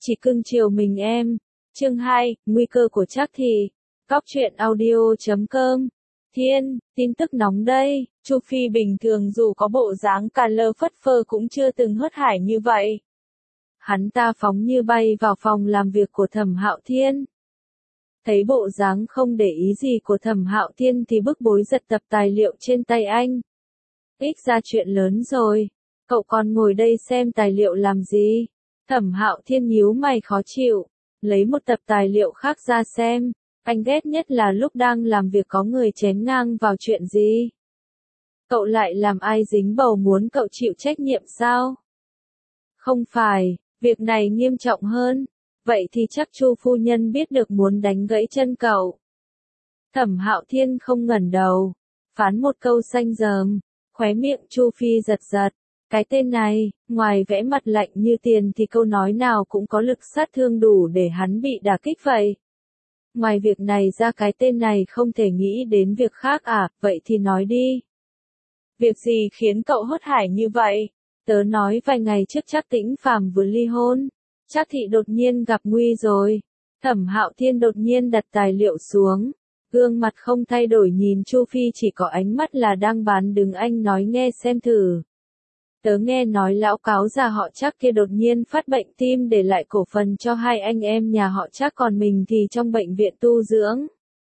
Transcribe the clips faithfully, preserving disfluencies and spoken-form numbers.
Chỉ cưng chiều mình em. Chương hai, nguy cơ của Trác Thị. Cóc truyện audio chấm com. Thiên, tin tức nóng đây. Chu Phi bình thường dù có bộ dáng cà lơ phất phơ cũng chưa từng hớt hải như vậy. Hắn ta phóng như bay vào phòng làm việc của Thẩm Hạo Thiên. Thấy bộ dáng không để ý gì của Thẩm Hạo Thiên thì bức bối giật tập tài liệu trên tay anh. Ích ra chuyện lớn rồi. Cậu còn ngồi đây xem tài liệu làm gì? Thẩm Hạo Thiên nhíu mày khó chịu, lấy một tập tài liệu khác ra xem. Anh ghét nhất là lúc đang làm việc có người chém ngang vào chuyện gì. Cậu lại làm ai dính bầu muốn cậu chịu trách nhiệm sao? Không phải, việc này nghiêm trọng hơn. Vậy thì chắc Chu phu nhân biết được muốn đánh gãy chân cậu. Thẩm Hạo Thiên không ngẩng đầu, phán một câu xanh rờm, khóe miệng Chu Phi giật giật. Cái tên này, ngoài vẽ mặt lạnh như tiền thì câu nói nào cũng có lực sát thương đủ để hắn bị đả kích vậy. Ngoài việc này ra cái tên này không thể nghĩ đến việc khác à, vậy thì nói đi. Việc gì khiến cậu hớt hải như vậy? Tớ nói vài ngày trước Trác Tĩnh Phàm vừa ly hôn. Trác Thị đột nhiên gặp nguy rồi. Thẩm Hạo Thiên đột nhiên đặt tài liệu xuống. Gương mặt không thay đổi nhìn Chu Phi, chỉ có ánh mắt là đang bán đứng. Anh nói nghe xem thử. Tớ nghe nói lão cáo già họ Trác kia đột nhiên phát bệnh tim để lại cổ phần cho hai anh em nhà họ Trác, còn mình thì trong bệnh viện tu dưỡng.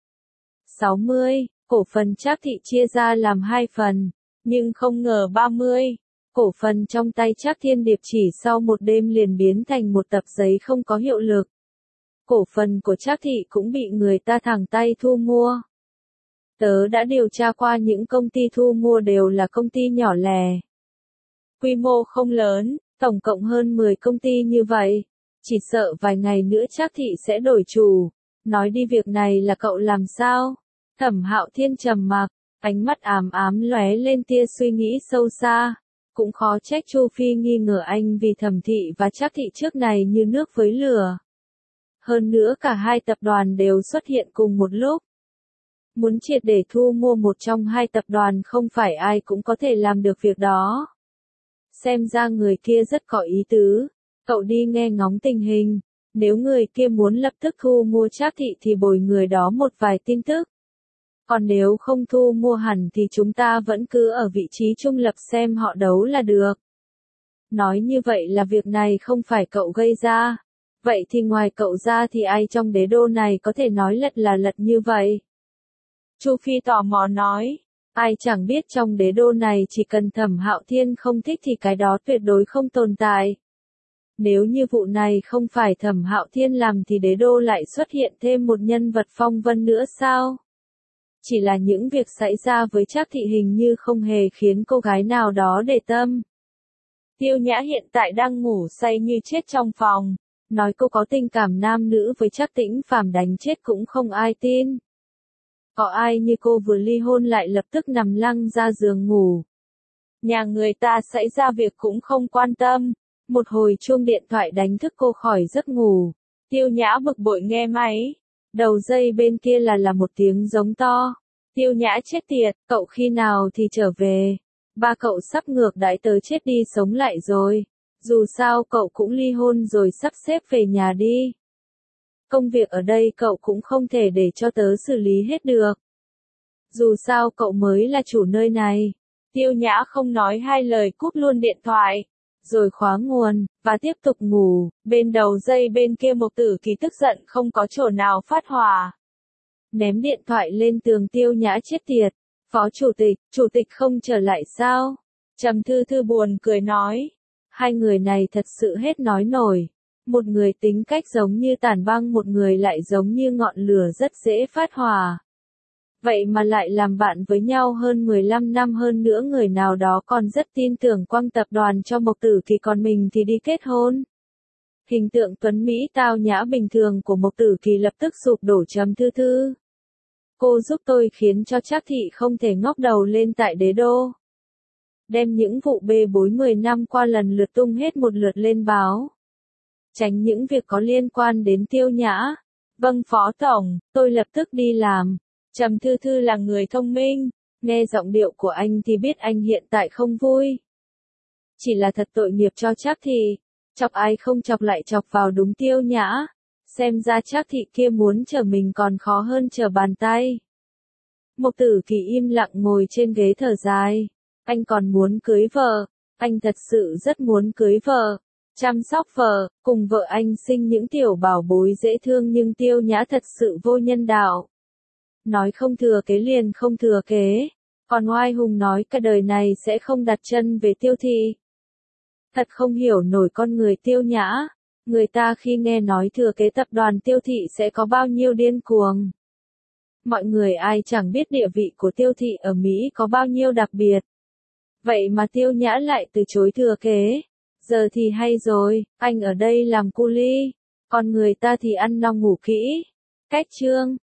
sáu mươi, cổ phần Trác Thị chia ra làm hai phần, nhưng không ngờ ba mươi. Cổ phần trong tay Trác Thiên Điệp chỉ sau một đêm liền biến thành một tập giấy không có hiệu lực. Cổ phần của Trác Thị cũng bị người ta thẳng tay thu mua. Tớ đã điều tra qua, những công ty thu mua đều là công ty nhỏ lẻ. Quy mô không lớn, tổng cộng hơn mười công ty như vậy. Chỉ sợ vài ngày nữa Trác Thị sẽ đổi chủ. Nói đi, việc này là cậu làm sao? Thẩm Hạo Thiên trầm mặc, ánh mắt ám ám lóe lên tia suy nghĩ sâu xa. Cũng khó trách Chu Phi nghi ngờ anh vì Thẩm Thị và Trác Thị trước này như nước với lửa. Hơn nữa cả hai tập đoàn đều xuất hiện cùng một lúc. Muốn triệt để thu mua một trong hai tập đoàn không phải ai cũng có thể làm được việc đó. Xem ra người kia rất có ý tứ. Cậu đi nghe ngóng tình hình. Nếu người kia muốn lập tức thu mua Trác Thị thì bồi người đó một vài tin tức. Còn nếu không thu mua hẳn thì chúng ta vẫn cứ ở vị trí trung lập xem họ đấu là được. Nói như vậy là việc này không phải cậu gây ra. Vậy thì ngoài cậu ra thì ai trong đế đô này có thể nói lật là lật như vậy? Chu Phi tò mò nói. Ai chẳng biết trong đế đô này chỉ cần Thẩm Hạo Thiên không thích thì cái đó tuyệt đối không tồn tại. Nếu như vụ này không phải Thẩm Hạo Thiên làm thì đế đô lại xuất hiện thêm một nhân vật phong vân nữa sao? Chỉ là những việc xảy ra với Trác Thị hình như không hề khiến cô gái nào đó để tâm. Tiêu Nhã hiện tại đang ngủ say như chết trong phòng. Nói cô có tình cảm nam nữ với Trác Tĩnh Phàm đánh chết cũng không ai tin. Có ai như cô vừa ly hôn lại lập tức nằm lăn ra giường ngủ. Nhà người ta xảy ra việc cũng không quan tâm. Một hồi chuông điện thoại đánh thức cô khỏi giấc ngủ. Tiêu Nhã bực bội nghe máy. Đầu dây bên kia là là một tiếng giống to. Tiêu Nhã chết tiệt, cậu khi nào thì trở về? Ba cậu sắp ngược đãi tớ chết đi sống lại rồi. Dù sao cậu cũng ly hôn rồi, sắp xếp về nhà đi. Công việc ở đây cậu cũng không thể để cho tớ xử lý hết được. Dù sao cậu mới là chủ nơi này. Tiêu Nhã không nói hai lời cúp luôn điện thoại. Rồi khóa nguồn, và tiếp tục ngủ. Bên đầu dây bên kia Mộc Tử Kỳ tức giận không có chỗ nào phát hỏa. Ném điện thoại lên tường. Tiêu Nhã chết tiệt. Phó chủ tịch, chủ tịch không trở lại sao? Trầm Thư Thư buồn cười nói. Hai người này thật sự hết nói nổi. Một người tính cách giống như tảng băng, một người lại giống như ngọn lửa rất dễ phát hỏa. Vậy mà lại làm bạn với nhau hơn mười lăm năm, hơn nữa người nào đó còn rất tin tưởng quăng tập đoàn cho Mộc Tử Kỳ, còn mình thì đi kết hôn. Hình tượng tuấn Mỹ tao nhã bình thường của Mộc Tử Kỳ lập tức sụp đổ. Trầm Thư Thư, cô giúp tôi khiến cho Trác Thị không thể ngóc đầu lên tại đế đô. Đem những vụ bê bối mười năm qua lần lượt tung hết một lượt lên báo. Tránh những việc có liên quan đến Tiêu Nhã. Vâng Phó Tổng, tôi lập tức đi làm. Trầm Thư Thư là người thông minh. Nghe giọng điệu của anh thì biết anh hiện tại không vui. Chỉ là thật tội nghiệp cho Trác Thị. Chọc ai không chọc lại chọc vào đúng Tiêu Nhã. Xem ra Trác Thị kia muốn chờ mình còn khó hơn chờ bàn tay. Mục Tử Kỳ im lặng ngồi trên ghế thở dài. Anh còn muốn cưới vợ. Anh thật sự rất muốn cưới vợ. Chăm sóc vợ, cùng vợ anh sinh những tiểu bảo bối dễ thương, nhưng Tiêu Nhã thật sự vô nhân đạo. Nói không thừa kế liền không thừa kế. Còn oai hùng nói cả đời này sẽ không đặt chân về Tiêu Thị. Thật không hiểu nổi con người Tiêu Nhã. Người ta khi nghe nói thừa kế tập đoàn Tiêu Thị sẽ có bao nhiêu điên cuồng. Mọi người ai chẳng biết địa vị của Tiêu Thị ở Mỹ có bao nhiêu đặc biệt. Vậy mà Tiêu Nhã lại từ chối thừa kế. Giờ thì hay rồi, anh ở đây làm cu li, còn người ta thì ăn no ngủ kỹ. Cách chương